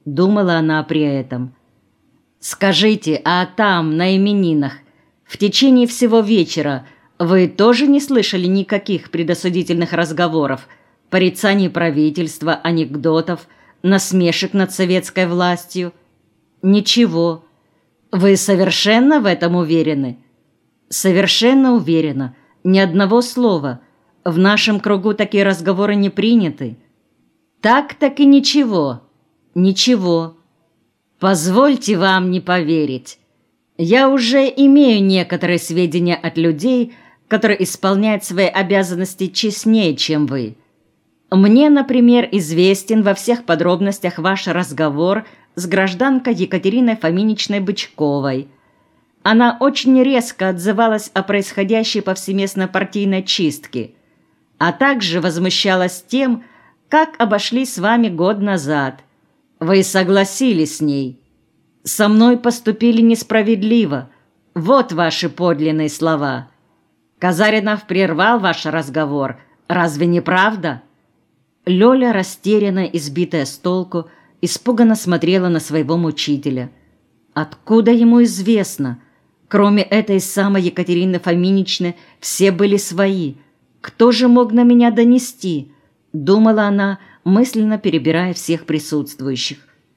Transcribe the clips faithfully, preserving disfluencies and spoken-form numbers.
думала она при этом. «Скажите, а там, на именинах, в течение всего вечера вы тоже не слышали никаких предосудительных разговоров, порицаний правительства, анекдотов, насмешек над советской властью? Ничего. Вы совершенно в этом уверены?» «Совершенно уверена. Ни одного слова. В нашем кругу такие разговоры не приняты». «Так-так и ничего. Ничего. Позвольте вам не поверить. Я уже имею некоторые сведения от людей, которые исполняют свои обязанности честнее, чем вы. Мне, например, известен во всех подробностях ваш разговор с гражданкой Екатериной Фоминичной Бычковой. Она очень резко отзывалась о происходящей повсеместно партийной чистке, а также возмущалась тем, как обошлись с вами год назад. Вы согласились с ней. Со мной поступили несправедливо. Вот ваши подлинные слова. Казаринов прервал ваш разговор. Разве не правда?» Лёля, растерянная, избитая с толку, испуганно смотрела на своего мучителя. Откуда ему известно? Кроме этой самой Екатерины Фоминичны, все были свои. Кто же мог на меня донести? Думала она, мысленно перебирая всех присутствующих.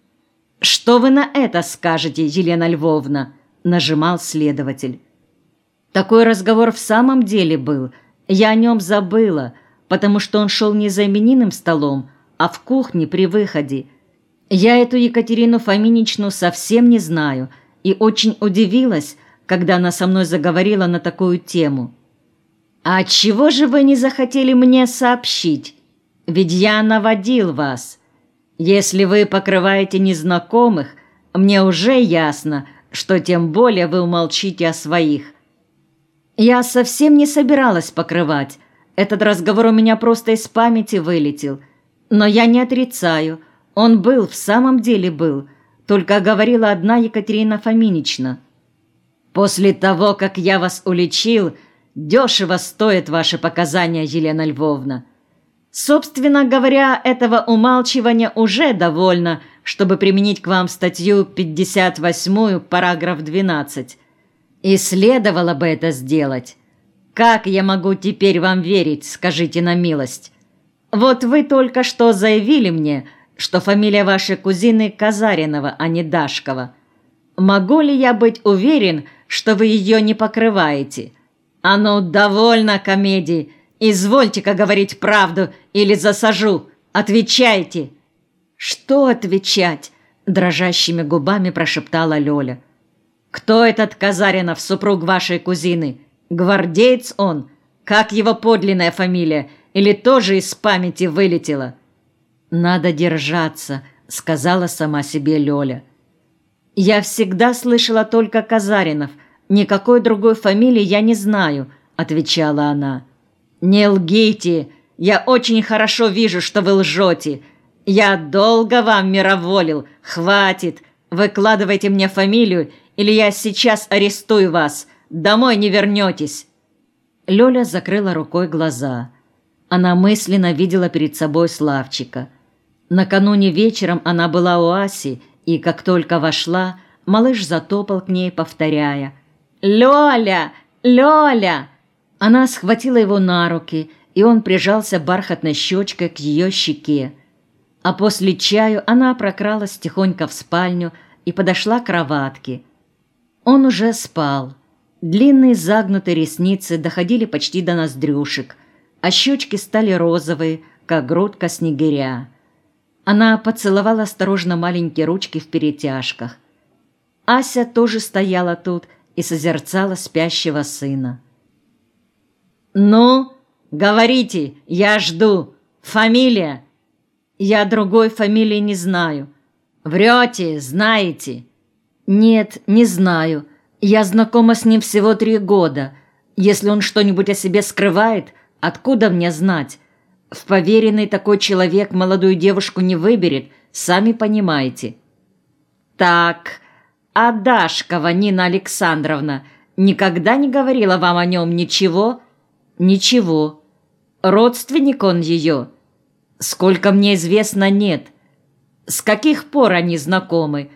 «Что вы на это скажете, Елена Львовна?» – нажимал следователь. «Такой разговор в самом деле был. Я о нем забыла, потому что он шел не за именинным столом, а в кухне при выходе. Я эту Екатерину Фоминичну совсем не знаю и очень удивилась, когда она со мной заговорила на такую тему. А отчего же вы не захотели мне сообщить? Ведь я наводил вас. Если вы покрываете незнакомых, мне уже ясно, что тем более вы умолчите о своих». «Я совсем не собиралась покрывать. Этот разговор у меня просто из памяти вылетел. Но я не отрицаю, он был, в самом деле был, только говорила одна Екатерина Фоминична. После того, как я вас уличил, дешево стоят ваши показания, Елена Львовна. Собственно говоря, этого умалчивания уже довольно, чтобы применить к вам статью пятьдесят восьмую, параграф двенадцать. И следовало бы это сделать. Как я могу теперь вам верить, скажите на милость? Вот вы только что заявили мне, что фамилия вашей кузины Казаринова, а не Дашкова. Могу ли я быть уверен, что вы ее не покрываете? А ну, довольно комедий. Извольте-ка говорить правду или засажу. Отвечайте». «Что отвечать?» – дрожащими губами прошептала Лёля. «Кто этот Казаринов, супруг вашей кузины? Гвардеец он? Как его подлинная фамилия? Или тоже из памяти вылетела?» «Надо держаться», – сказала сама себе Лёля. «Я всегда слышала только Казаринов. Никакой другой фамилии я не знаю», – отвечала она. «Не лгите. Я очень хорошо вижу, что вы лжете. Я долго вам мироволил. Хватит. Выкладывайте мне фамилию, или я сейчас арестую вас. Домой не вернетесь». Лёля закрыла рукой глаза. Она мысленно видела перед собой Славчика. Накануне вечером она была у Аси, и как только вошла, малыш затопал к ней, повторяя: «Лёля! Лёля!» Она схватила его на руки, и он прижался бархатной щечкой к ее щеке. А после чаю она прокралась тихонько в спальню и подошла к кроватке. Он уже спал. Длинные загнутые ресницы доходили почти до ноздрюшек, а щечки стали розовые, как грудка снегиря. Она поцеловала осторожно маленькие ручки в перетяжках. Ася тоже стояла тут и созерцала спящего сына. «Ну, говорите, я жду. Фамилия?» «Я другой фамилии не знаю». «Врете, знаете?» «Нет, не знаю. Я знакома с ним всего три года. Если он что-нибудь о себе скрывает, откуда мне знать? В поверенный такой человек молодую девушку не выберет, сами понимаете». «Так, а Дашкова Нина Александровна никогда не говорила вам о нем ничего?» «Ничего. Родственник он ее?» «Сколько мне известно, нет». С каких пор они знакомы?